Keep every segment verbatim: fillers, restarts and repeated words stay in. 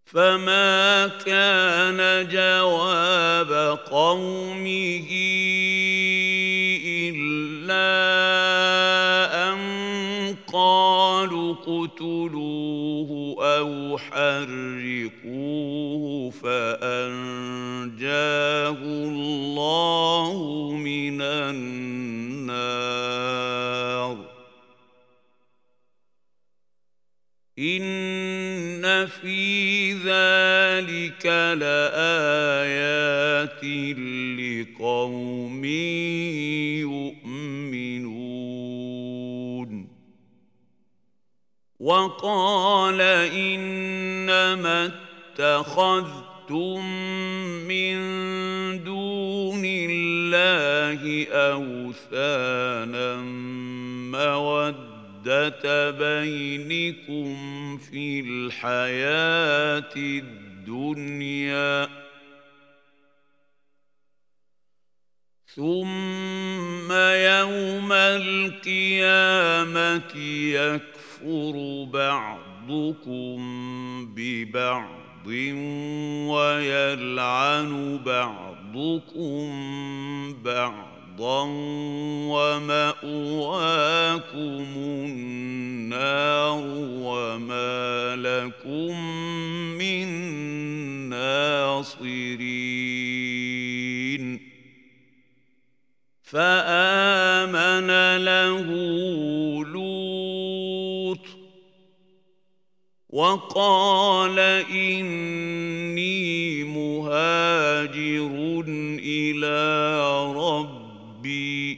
فما كان جواب قومه إلا أن قالوا اقتلوه أو حرقوه فأنجاه الله من النار. إن في ذلك لآيات لقوم يؤمنون. وقال إنما اتخذتم من دون الله أوثانا مودة بينكم في الحياة الدنيا ثم يوم القيامة يكفر بعضكم ببعض ويلعن بعضكم بعضا ومأواكم النار وما لكم من ناصرين. فآمن له لوط وقال إني مهاجر إلى ربي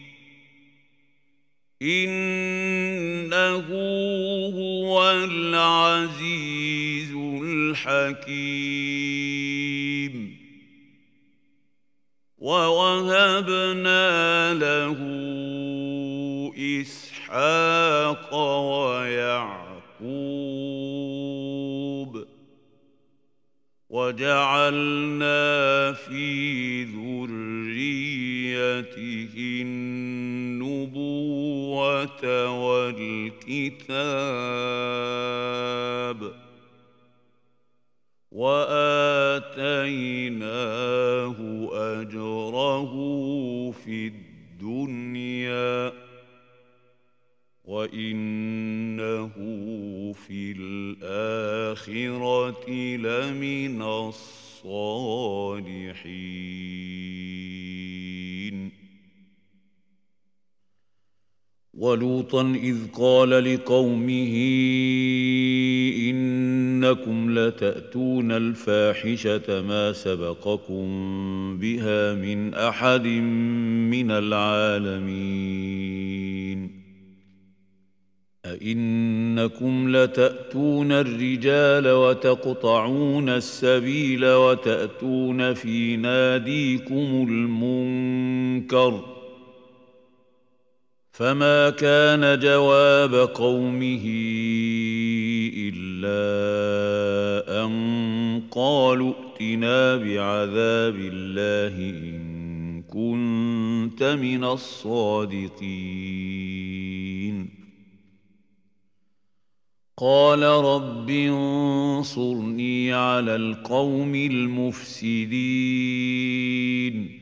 إنه هو العزيز الحكيم. ووهبنا له إسحاق ويعقوب وجعلنا في ذريته النبوة والكتاب وآتيناه أجره في الدنيا وإنه في الآخرة لمن الصالحين. ولوطا إذ قال لقومه إنكم لتأتون الفاحشة ما سبقكم بها من أحد من العالمين. أئنكم لتأتون الرجال وتقطعون السبيل وتأتون في ناديكم المنكر. فما كان جواب قومه إلا أن قالوا ائتنا بعذاب الله إن كنت من الصادقين. قال رب انصرني على القوم المفسدين.